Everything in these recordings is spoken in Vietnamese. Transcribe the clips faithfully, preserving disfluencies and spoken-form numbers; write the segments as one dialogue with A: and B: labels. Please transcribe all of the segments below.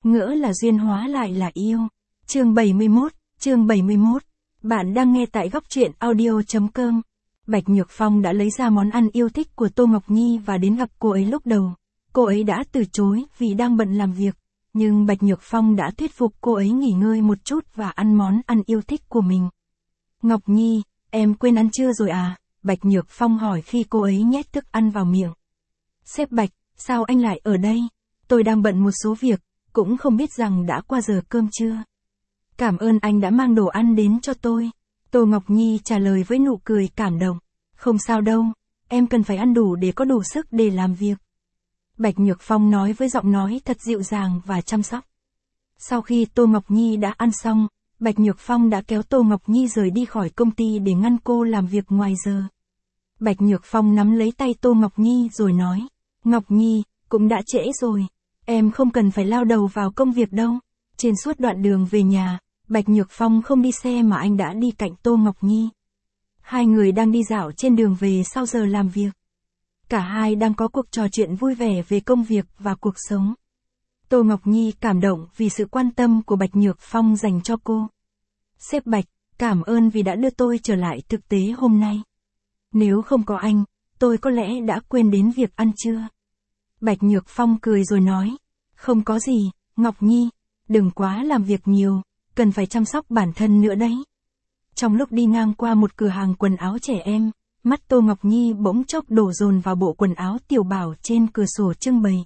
A: ngỡ là duyên hóa lại là yêu. Chương bảy mươi mốt, chương bảy mươi mốt. Bạn đang nghe tại góc truyện audio chấm com. Bạch Nhược Phong đã lấy ra món ăn yêu thích của Tô Ngọc Nhi và đến gặp cô ấy lúc đầu. Cô ấy đã từ chối vì đang bận làm việc, nhưng Bạch Nhược Phong đã thuyết phục cô ấy nghỉ ngơi một chút và ăn món ăn yêu thích của mình. Ngọc Nhi, em quên ăn trưa rồi à? Bạch Nhược Phong hỏi khi cô ấy nhét thức ăn vào miệng. Sếp Bạch, sao anh lại ở đây? Tôi đang bận một số việc, cũng không biết rằng đã qua giờ cơm trưa. Cảm ơn anh đã mang đồ ăn đến cho tôi. Tô Ngọc Nhi trả lời với nụ cười cảm động. Không sao đâu, em cần phải ăn đủ để có đủ sức để làm việc. Bạch Nhược Phong nói với giọng nói thật dịu dàng và chăm sóc. Sau khi Tô Ngọc Nhi đã ăn xong, Bạch Nhược Phong đã kéo Tô Ngọc Nhi rời đi khỏi công ty để ngăn cô làm việc ngoài giờ. Bạch Nhược Phong nắm lấy tay Tô Ngọc Nhi rồi nói, Ngọc Nhi, cũng đã trễ rồi, em không cần phải lao đầu vào công việc đâu. Trên suốt đoạn đường về nhà, Bạch Nhược Phong không đi xe mà anh đã đi cạnh Tô Ngọc Nhi. Hai người đang đi dạo trên đường về sau giờ làm việc. Cả hai đang có cuộc trò chuyện vui vẻ về công việc và cuộc sống. Tô Ngọc Nhi cảm động vì sự quan tâm của Bạch Nhược Phong dành cho cô. Sếp Bạch, cảm ơn vì đã đưa tôi trở lại thực tế hôm nay. Nếu không có anh, tôi có lẽ đã quên đến việc ăn trưa. Bạch Nhược Phong cười rồi nói, không có gì, Ngọc Nhi, đừng quá làm việc nhiều, cần phải chăm sóc bản thân nữa đấy. Trong lúc đi ngang qua một cửa hàng quần áo trẻ em, mắt Tô Ngọc Nhi bỗng chốc đổ dồn vào bộ quần áo Tiểu Bảo trên cửa sổ trưng bày.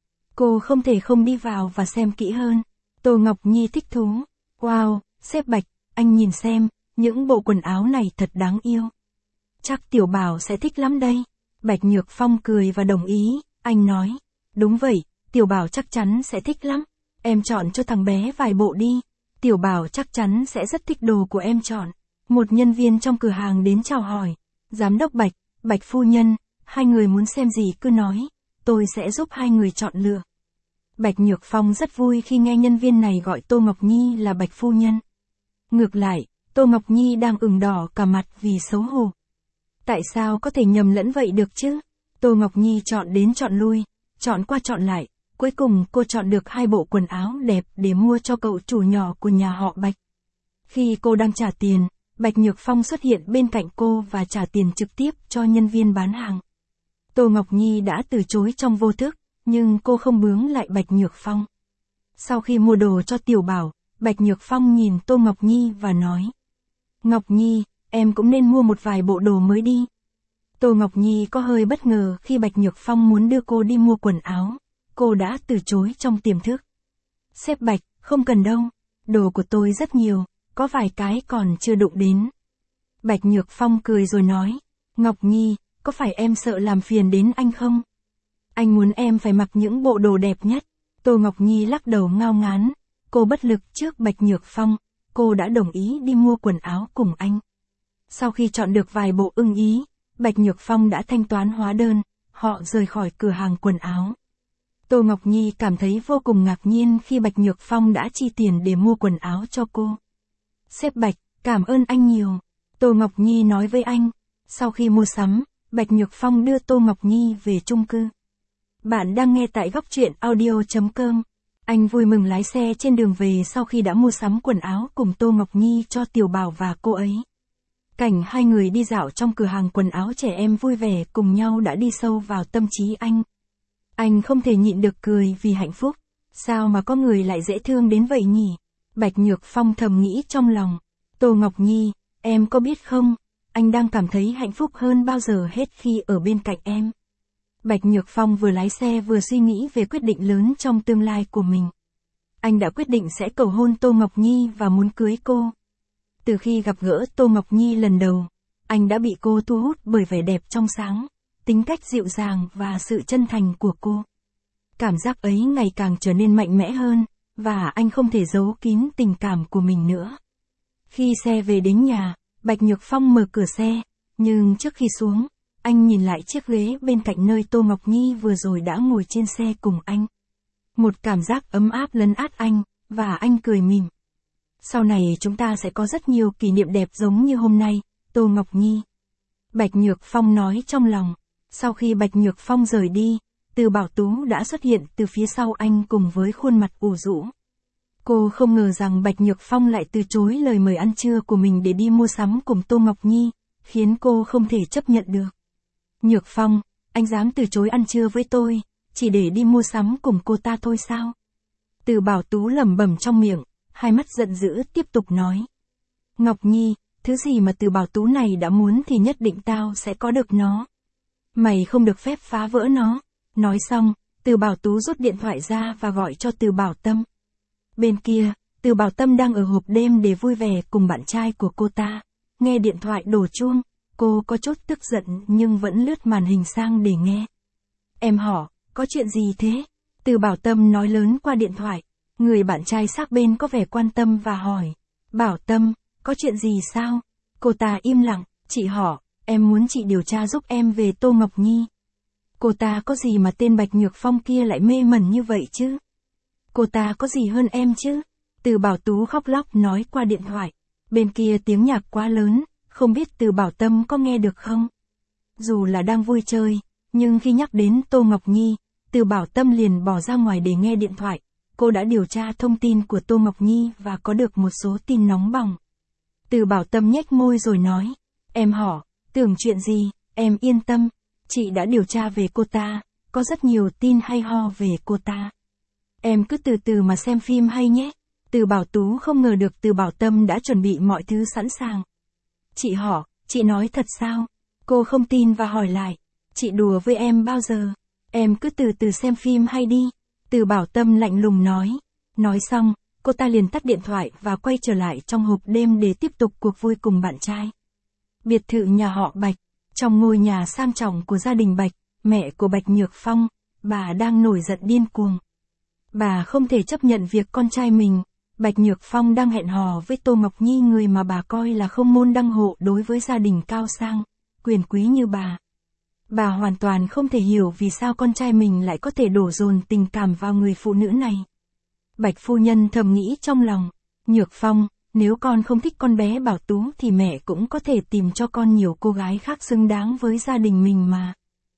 A: Cô không thể không đi vào và xem kỹ hơn. Tô Ngọc Nhi thích thú. Wow, sếp Bạch, anh nhìn xem, những bộ quần áo này thật đáng yêu. Chắc Tiểu Bảo sẽ thích lắm đây. Bạch Nhược Phong cười và đồng ý, anh nói. Đúng vậy, Tiểu Bảo chắc chắn sẽ thích lắm. Em chọn cho thằng bé vài bộ đi. Tiểu Bảo chắc chắn sẽ rất thích đồ của em chọn. Một nhân viên trong cửa hàng đến chào hỏi. Giám đốc Bạch, Bạch phu nhân, hai người muốn xem gì cứ nói. Tôi sẽ giúp hai người chọn lựa. Bạch Nhược Phong rất vui khi nghe nhân viên này gọi Tô Ngọc Nhi là Bạch phu nhân. Ngược lại, Tô Ngọc Nhi đang ửng đỏ cả mặt vì xấu hổ. Tại sao có thể nhầm lẫn vậy được chứ? Tô Ngọc Nhi chọn đến chọn lui, chọn qua chọn lại, cuối cùng cô chọn được hai bộ quần áo đẹp để mua cho cậu chủ nhỏ của nhà họ Bạch. Khi cô đang trả tiền, Bạch Nhược Phong xuất hiện bên cạnh cô và trả tiền trực tiếp cho nhân viên bán hàng. Tô Ngọc Nhi đã từ chối trong vô thức, nhưng cô không bướng lại Bạch Nhược Phong. Sau khi mua đồ cho Tiểu Bảo, Bạch Nhược Phong nhìn Tô Ngọc Nhi và nói. Ngọc Nhi, em cũng nên mua một vài bộ đồ mới đi. Tô Ngọc Nhi có hơi bất ngờ khi Bạch Nhược Phong muốn đưa cô đi mua quần áo. Cô đã từ chối trong tiềm thức. Sếp Bạch, không cần đâu. Đồ của tôi rất nhiều, có vài cái còn chưa đụng đến. Bạch Nhược Phong cười rồi nói. Ngọc Nhi, có phải em sợ làm phiền đến anh không? Anh muốn em phải mặc những bộ đồ đẹp nhất. Tô Ngọc Nhi lắc đầu ngao ngán. Cô bất lực trước Bạch Nhược Phong. Cô đã đồng ý đi mua quần áo cùng anh. Sau khi chọn được vài bộ ưng ý, Bạch Nhược Phong đã thanh toán hóa đơn. Họ rời khỏi cửa hàng quần áo. Tô Ngọc Nhi cảm thấy vô cùng ngạc nhiên khi Bạch Nhược Phong đã chi tiền để mua quần áo cho cô. Sếp Bạch, cảm ơn anh nhiều. Tô Ngọc Nhi nói với anh. Sau khi mua sắm, Bạch Nhược Phong đưa Tô Ngọc Nhi về chung cư. Bạn đang nghe tại góc truyện audio chấm com. Anh vui mừng lái xe trên đường về sau khi đã mua sắm quần áo cùng Tô Ngọc Nhi cho Tiểu Bảo và cô ấy. Cảnh hai người đi dạo trong cửa hàng quần áo trẻ em vui vẻ cùng nhau đã đi sâu vào tâm trí anh. Anh không thể nhịn được cười vì hạnh phúc. Sao mà có người lại dễ thương đến vậy nhỉ? Bạch Nhược Phong thầm nghĩ trong lòng. Tô Ngọc Nhi, em có biết không, anh đang cảm thấy hạnh phúc hơn bao giờ hết khi ở bên cạnh em. Bạch Nhược Phong vừa lái xe vừa suy nghĩ về quyết định lớn trong tương lai của mình. Anh đã quyết định sẽ cầu hôn Tô Ngọc Nhi và muốn cưới cô. Từ khi gặp gỡ Tô Ngọc Nhi lần đầu, anh đã bị cô thu hút bởi vẻ đẹp trong sáng, tính cách dịu dàng và sự chân thành của cô. Cảm giác ấy ngày càng trở nên mạnh mẽ hơn, và anh không thể giấu kín tình cảm của mình nữa. Khi xe về đến nhà, Bạch Nhược Phong mở cửa xe, nhưng trước khi xuống, anh nhìn lại chiếc ghế bên cạnh nơi Tô Ngọc Nhi vừa rồi đã ngồi trên xe cùng anh. Một cảm giác ấm áp lấn át anh, và anh cười mỉm. Sau này chúng ta sẽ có rất nhiều kỷ niệm đẹp giống như hôm nay, Tô Ngọc Nhi. Bạch Nhược Phong nói trong lòng. Sau khi Bạch Nhược Phong rời đi, Từ Bảo Tú đã xuất hiện từ phía sau anh cùng với khuôn mặt ủ rũ. Cô không ngờ rằng Bạch Nhược Phong lại từ chối lời mời ăn trưa của mình để đi mua sắm cùng Tô Ngọc Nhi, khiến cô không thể chấp nhận được. Nhược Phong, anh dám từ chối ăn trưa với tôi, chỉ để đi mua sắm cùng cô ta thôi sao? Từ Bảo Tú lẩm bẩm trong miệng, hai mắt giận dữ tiếp tục nói. Ngọc Nhi, thứ gì mà Từ Bảo Tú này đã muốn thì nhất định tao sẽ có được nó. Mày không được phép phá vỡ nó. Nói xong, Từ Bảo Tú rút điện thoại ra và gọi cho Từ Bảo Tâm. Bên kia, Từ Bảo Tâm đang ở hộp đêm để vui vẻ cùng bạn trai của cô ta. Nghe điện thoại đổ chuông, cô có chút tức giận nhưng vẫn lướt màn hình sang để nghe. Em họ, có chuyện gì thế? Từ Bảo Tâm nói lớn qua điện thoại. Người bạn trai sát bên có vẻ quan tâm và hỏi. Bảo Tâm, có chuyện gì sao? Cô ta im lặng, chị họ, em muốn chị điều tra giúp em về Tô Ngọc Nhi. Cô ta có gì mà tên Bạch Nhược Phong kia lại mê mẩn như vậy chứ? Cô ta có gì hơn em chứ? Từ Bảo Tú khóc lóc nói qua điện thoại. Bên kia tiếng nhạc quá lớn, không biết Từ Bảo Tâm có nghe được không? Dù là đang vui chơi, nhưng khi nhắc đến Tô Ngọc Nhi, Từ Bảo Tâm liền bỏ ra ngoài để nghe điện thoại. Cô đã điều tra thông tin của Tô Ngọc Nhi và có được một số tin nóng bỏng. Từ Bảo Tâm nhếch môi rồi nói. Em họ, tưởng chuyện gì, em yên tâm. Chị đã điều tra về cô ta, có rất nhiều tin hay ho về cô ta. Em cứ từ từ mà xem phim hay nhé. Từ Bảo Tú không ngờ được Từ Bảo Tâm đã chuẩn bị mọi thứ sẵn sàng. Chị họ, chị nói thật sao? Cô không tin và hỏi lại. Chị đùa với em bao giờ? Em cứ từ từ xem phim hay đi. Từ Bảo Tâm lạnh lùng nói. Nói xong, cô ta liền tắt điện thoại và quay trở lại trong hộp đêm để tiếp tục cuộc vui cùng bạn trai. Biệt thự nhà họ Bạch. Trong ngôi nhà sang trọng của gia đình Bạch, mẹ của Bạch Nhược Phong, bà đang nổi giận điên cuồng. Bà không thể chấp nhận việc con trai mình, Bạch Nhược Phong đang hẹn hò với Tô Ngọc Nhi, người mà bà coi là không môn đăng hộ đối với gia đình cao sang, quyền quý như bà. Bà hoàn toàn không thể hiểu vì sao con trai mình lại có thể đổ dồn tình cảm vào người phụ nữ này. Bạch phu nhân thầm nghĩ trong lòng, Nhược Phong, nếu con không thích con bé Bảo Tú thì mẹ cũng có thể tìm cho con nhiều cô gái khác xứng đáng với gia đình mình mà.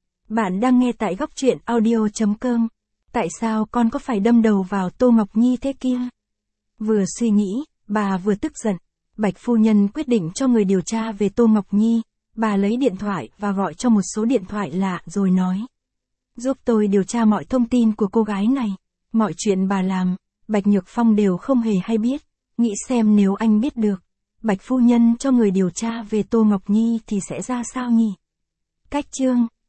A: Bạn đang nghe tại góc truyện audio chấm com. Tại sao con có phải đâm đầu vào Tô Ngọc Nhi thế kia? Vừa suy nghĩ, bà vừa tức giận. Bạch phu nhân quyết định cho người điều tra về Tô Ngọc Nhi. Bà lấy điện thoại và gọi cho một số điện thoại lạ rồi nói. Giúp tôi điều tra mọi thông tin của cô gái này. Mọi chuyện bà làm, Bạch Nhược Phong đều không hề hay biết. Nghĩ xem nếu anh biết được, Bạch phu nhân cho người điều tra về Tô Ngọc Nhi thì sẽ ra sao nhỉ? Cách chương